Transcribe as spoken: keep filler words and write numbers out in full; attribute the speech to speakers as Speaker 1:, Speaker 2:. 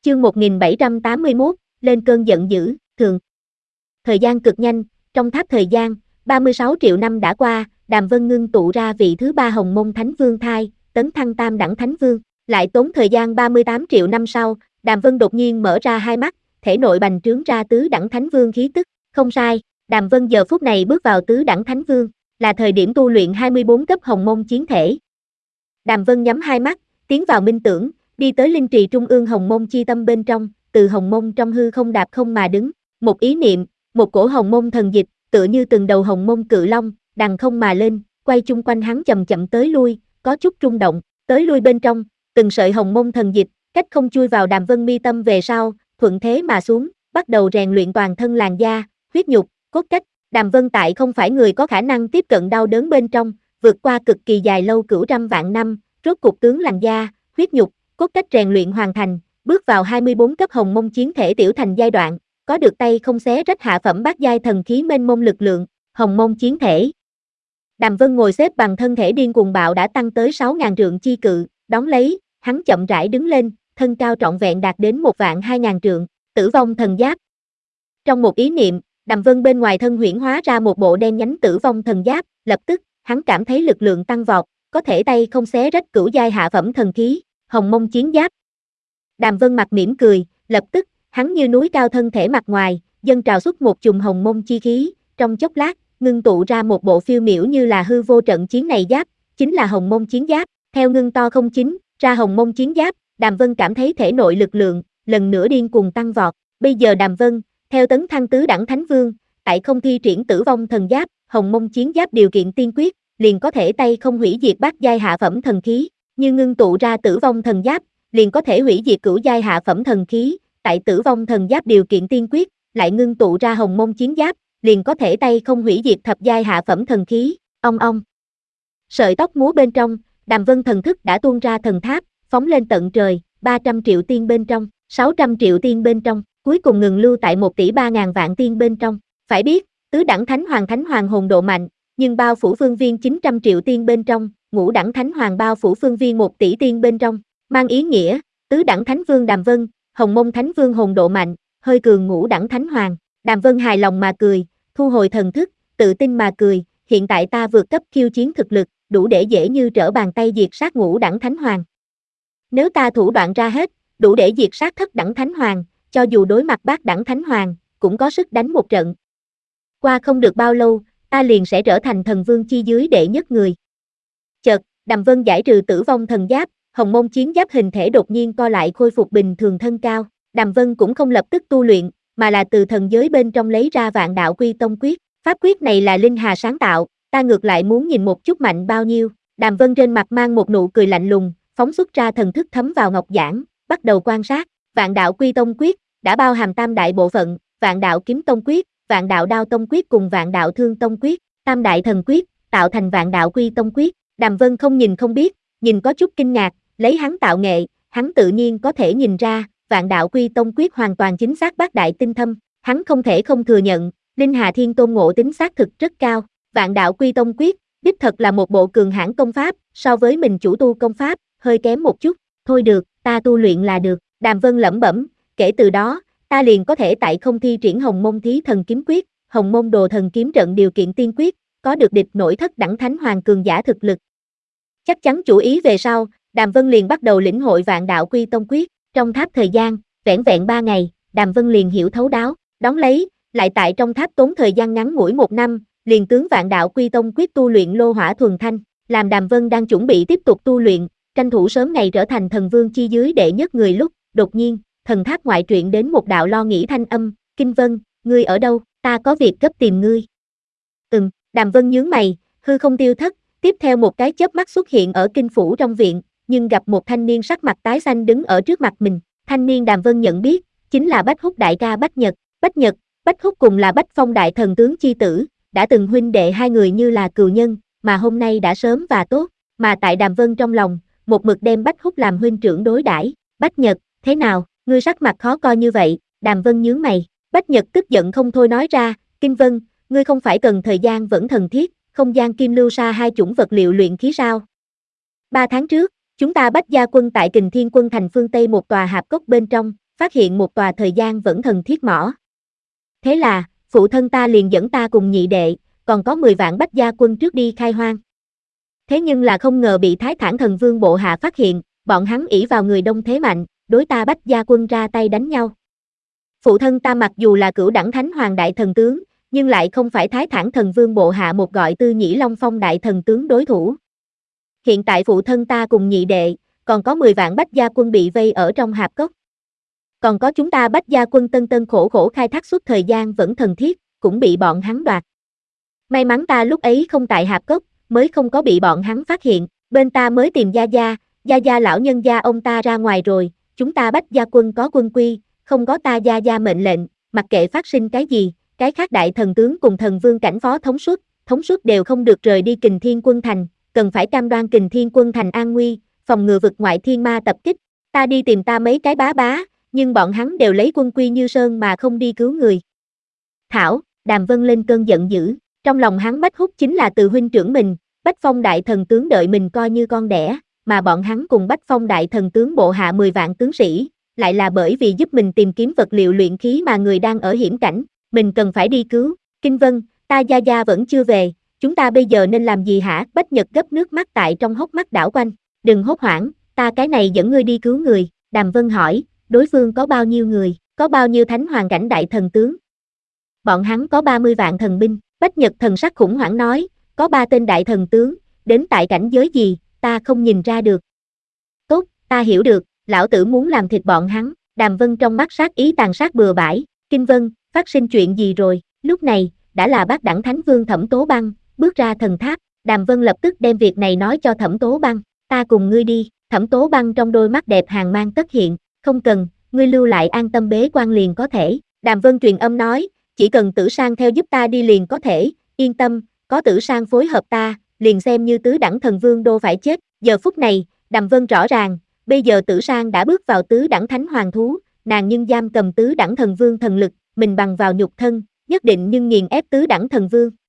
Speaker 1: Chương một nghìn bảy trăm tám mươi mốt, lên cơn giận dữ, thường. Thời gian cực nhanh, trong tháp thời gian, ba mươi sáu triệu năm đã qua, Đàm Vân ngưng tụ ra vị thứ ba Hồng Mông Thánh Vương thai, tấn thăng tam đẳng Thánh Vương. Lại tốn thời gian ba mươi tám triệu năm sau, Đàm Vân đột nhiên mở ra hai mắt, thể nội bành trướng ra tứ đẳng Thánh Vương khí tức. Không sai, Đàm Vân giờ phút này bước vào tứ đẳng Thánh Vương, là thời điểm tu luyện hai mươi bốn cấp Hồng Mông chiến thể. Đàm Vân nhắm hai mắt, tiến vào minh tưởng, đi tới linh trì trung ương Hồng Mông chi tâm bên trong, từ Hồng Mông trong hư không đạp không mà đứng, một ý niệm, một cổ Hồng Mông thần dịch, tựa như từng đầu Hồng Mông cự long, đằng không mà lên, quay chung quanh hắn chậm chậm tới lui, có chút rung động, tới lui bên trong, từng sợi Hồng Mông thần dịch, cách không chui vào Đàm Vân mi tâm về sau, thuận thế mà xuống, bắt đầu rèn luyện toàn thân làn da, huyết nhục, cốt cách. Đàm Vân tại không phải người có khả năng tiếp cận đau đớn bên trong, vượt qua cực kỳ dài lâu cửu trăm vạn năm, rốt cục tướng làn da, huyết nhục, cốt cách rèn luyện hoàn thành, bước vào hai mươi bốn cấp Hồng Mông chiến thể tiểu thành giai đoạn, có được tay không xé rách hạ phẩm bát giai thần khí mênh mông lực lượng, Hồng Mông chiến thể. Đàm Vân ngồi xếp bằng thân thể điên cuồng bạo đã tăng tới sáu ngàn trượng chi cự, đón lấy, hắn chậm rãi đứng lên, thân cao trọn vẹn đạt đến một vạn hai ngàn trượng, tử vong thần giáp. Trong một ý niệm, Đàm Vân bên ngoài thân huyễn hóa ra một bộ đen nhánh tử vong thần giáp, lập tức, hắn cảm thấy lực lượng tăng vọt, có thể tay không xé rách cửu giai hạ phẩm thần khí, Hồng Mông chiến giáp. Đàm Vân mặt mỉm cười, lập tức, hắn như núi cao thân thể mặt ngoài, dâng trào xuất một chùm Hồng Mông chi khí, trong chốc lát, ngưng tụ ra một bộ phiêu miểu như là hư vô trận chiến này giáp, chính là Hồng Mông chiến giáp, theo ngưng to không chính, ra Hồng Mông chiến giáp, Đàm Vân cảm thấy thể nội lực lượng, lần nữa điên cuồng tăng vọt, bây giờ Đàm Vân, theo tấn thăng tứ đẳng Thánh Vương, tại không thi triển tử vong thần giáp, Hồng Mông chiến giáp điều kiện tiên quyết, liền có thể tay không hủy diệt bát giai hạ phẩm thần khí, như ngưng tụ ra tử vong thần giáp, liền có thể hủy diệt cửu giai hạ phẩm thần khí, tại tử vong thần giáp điều kiện tiên quyết, lại ngưng tụ ra Hồng Mông chiến giáp, liền có thể tay không hủy diệt thập giai hạ phẩm thần khí, ong ong. Sợi tóc múa bên trong, Đàm Vân thần thức đã tuôn ra thần tháp, phóng lên tận trời, ba trăm triệu tiên bên trong, sáu trăm triệu tiên bên trong, cuối cùng ngừng lưu tại một tỷ ba ngàn vạn tiên bên trong. Phải biết, tứ đẳng Thánh Hoàng Thánh Hoàng hồn độ mạnh, nhưng bao phủ phương viên chín trăm triệu tiên bên trong, ngũ đẳng Thánh Hoàng bao phủ phương viên một tỷ tiên bên trong, mang ý nghĩa, tứ đẳng Thánh Vương Đàm Vân, Hồng Mông Thánh Vương hồn độ mạnh, hơi cường ngũ đẳng Thánh Hoàng. Đàm Vân hài lòng mà cười, thu hồi thần thức, tự tin mà cười, hiện tại ta vượt cấp khiêu chiến thực lực, đủ để dễ như trở bàn tay diệt sát ngũ đẳng Thánh Hoàng. Nếu ta thủ đoạn ra hết, đủ để diệt sát thất đẳng Thánh Hoàng, cho dù đối mặt bát đẳng Thánh Hoàng, cũng có sức đánh một trận. Qua không được bao lâu, ta liền sẽ trở thành thần vương chi dưới đệ nhất người. Chợt, Đàm Vân giải trừ tử vong thần giáp, Hồng Mông chiến giáp hình thể đột nhiên co lại khôi phục bình thường thân cao. Đàm Vân cũng không lập tức tu luyện, mà là từ thần giới bên trong lấy ra Vạn Đạo Quy Tông Quyết. Pháp quyết này là Linh Hà sáng tạo, ta ngược lại muốn nhìn một chút mạnh bao nhiêu. Đàm Vân trên mặt mang một nụ cười lạnh lùng, phóng xuất ra thần thức thấm vào ngọc giản, bắt đầu quan sát. Vạn Đạo Quy Tông Quyết đã bao hàm tam đại bộ phận, Vạn Đạo Kiếm Tông Quyết, Vạn Đạo Đao Tông Quyết cùng Vạn Đạo Thương Tông Quyết, tam đại thần quyết, tạo thành Vạn Đạo Quy Tông Quyết. Đàm Vân không nhìn không biết, nhìn có chút kinh ngạc, lấy hắn tạo nghệ, hắn tự nhiên có thể nhìn ra, Vạn Đạo Quy Tông Quyết hoàn toàn chính xác bát đại tinh thâm, hắn không thể không thừa nhận, Linh Hà Thiên Tôn ngộ tính xác thực rất cao. Vạn Đạo Quy Tông Quyết, đích thật là một bộ cường hãn công pháp, so với mình chủ tu công pháp, hơi kém một chút, thôi được, ta tu luyện là được. Đàm Vân lẩm bẩm, kể từ đó, ta liền có thể tại không thi triển Hồng Mông Thí Thần Kiếm Quyết, Hồng Mông Đồ Thần Kiếm Trận điều kiện tiên quyết, có được địch nổi thất đẳng Thánh Hoàng cường giả thực lực. Chắc chắn chủ ý về sau, Đàm Vân liền bắt đầu lĩnh hội Vạn Đạo Quy Tông Quyết, trong tháp thời gian, vẻn vẹn ba ngày, Đàm Vân liền hiểu thấu đáo, đón lấy, lại tại trong tháp tốn thời gian ngắn ngủi một năm, liền tướng Vạn Đạo Quy Tông Quyết tu luyện lô hỏa thuần thanh, làm Đàm Vân đang chuẩn bị tiếp tục tu luyện, tranh thủ sớm ngày trở thành thần vương chi dưới đệ nhất người lúc, đột nhiên, thần tháp ngoại truyện đến một đạo lo nghĩ thanh âm, Kinh Vân, ngươi ở đâu, ta có việc gấp tìm ngươi. Ừm, Đàm Vân nhướng mày, hư không tiêu thất, tiếp theo một cái chớp mắt xuất hiện ở kinh phủ trong viện, nhưng gặp một thanh niên sắc mặt tái xanh đứng ở trước mặt mình, thanh niên Đàm Vân nhận biết, chính là Bách Húc đại ca Bách Nhật, Bách Nhật, Bách Húc cùng là Bách Phong đại thần tướng chi tử, đã từng huynh đệ hai người như là cừu nhân, mà hôm nay đã sớm và tốt, mà tại Đàm Vân trong lòng, một mực đem Bách Húc làm huynh trưởng đối đãi. Bách Nhật, thế nào, ngươi sắc mặt khó coi như vậy? Đàm Vân nhướng mày, Bách Nhật tức giận không thôi nói ra, Kinh Vân, ngươi không phải cần thời gian vẫn thần thiết, không gian kim lưu sa hai chủng vật liệu luyện khí sao? Ba tháng trước, chúng ta Bách gia quân tại Kình Thiên Quân thành phương Tây một tòa hạp cốc bên trong, phát hiện một tòa thời gian vẫn thần thiết mỏ. Thế là, phụ thân ta liền dẫn ta cùng nhị đệ, còn có mười vạn bách gia quân trước đi khai hoang. Thế nhưng là không ngờ bị Thái Thản Thần Vương bộ hạ phát hiện, bọn hắn ỷ vào người đông thế mạnh, đối ta bách gia quân ra tay đánh nhau. Phụ thân ta mặc dù là cửu đẳng thánh hoàng đại thần tướng, nhưng lại không phải Thái Thản Thần Vương bộ hạ một gọi Tư Nhĩ Long Phong đại thần tướng đối thủ. Hiện tại phụ thân ta cùng nhị đệ, còn có mười vạn bách gia quân bị vây ở trong hạp cốc. Còn có chúng ta bách gia quân tân tân khổ khổ khai thác suốt thời gian vẫn thần thiết, cũng bị bọn hắn đoạt. May mắn ta lúc ấy không tại hạp cốc, mới không có bị bọn hắn phát hiện, bên ta mới tìm Gia Gia, Gia Gia lão nhân gia ông ta ra ngoài rồi, chúng ta bách gia quân có quân quy, không có ta Gia Gia mệnh lệnh, mặc kệ phát sinh cái gì, cái khác đại thần tướng cùng thần vương cảnh phó thống suất, thống suất đều không được rời đi Kình Thiên Quân Thành, cần phải cam đoan Kình Thiên Quân Thành an nguy, phòng ngừa vực ngoại thiên ma tập kích. Ta đi tìm ta mấy cái bá bá, nhưng bọn hắn đều lấy quân quy như sơn mà không đi cứu người. Thảo, Đàm Vân lên cơn giận dữ, trong lòng hắn Bách Húc chính là từ huynh trưởng mình, Bách Phong đại thần tướng đợi mình coi như con đẻ, mà bọn hắn cùng Bách Phong đại thần tướng bộ hạ mười vạn tướng sĩ, lại là bởi vì giúp mình tìm kiếm vật liệu luyện khí mà người đang ở hiểm cảnh, mình cần phải đi cứu. Kinh Vân, ta Gia Gia vẫn chưa về, chúng ta bây giờ nên làm gì hả? Bách Nhật gấp nước mắt tại trong hốc mắt đảo quanh, đừng hốt hoảng, ta cái này dẫn ngươi đi cứu người. Đàm Vân hỏi, đối phương có bao nhiêu người, có bao nhiêu thánh hoàng cảnh đại thần tướng? Bọn hắn có ba mươi vạn thần binh. Bách Nhật thần sắc khủng hoảng nói, có ba tên đại thần tướng, đến tại cảnh giới gì, ta không nhìn ra được. Tốt, ta hiểu được, lão tử muốn làm thịt bọn hắn. Đàm Vân trong mắt sát ý tàn sát bừa bãi. Kinh Vân, phát sinh chuyện gì rồi? Lúc này, đã là bát đẳng thánh vương Thẩm Tố Băng, bước ra thần tháp. Đàm Vân lập tức đem việc này nói cho Thẩm Tố Băng, ta cùng ngươi đi. Thẩm Tố Băng trong đôi mắt đẹp hàng mang tất hiện, không cần, ngươi lưu lại an tâm bế quan liền có thể. Đàm Vân truyền âm nói, chỉ cần Tử Sang theo giúp ta đi liền có thể, yên tâm, có Tử Sang phối hợp ta, liền xem như tứ đẳng thần vương đô phải chết. Giờ phút này, Đàm Vân rõ ràng, bây giờ Tử Sang đã bước vào tứ đẳng thánh hoàng thú, nàng nhưng giam cầm tứ đẳng thần vương thần lực, mình bằng vào nhục thân, nhất định nhưng nghiền ép tứ đẳng thần vương.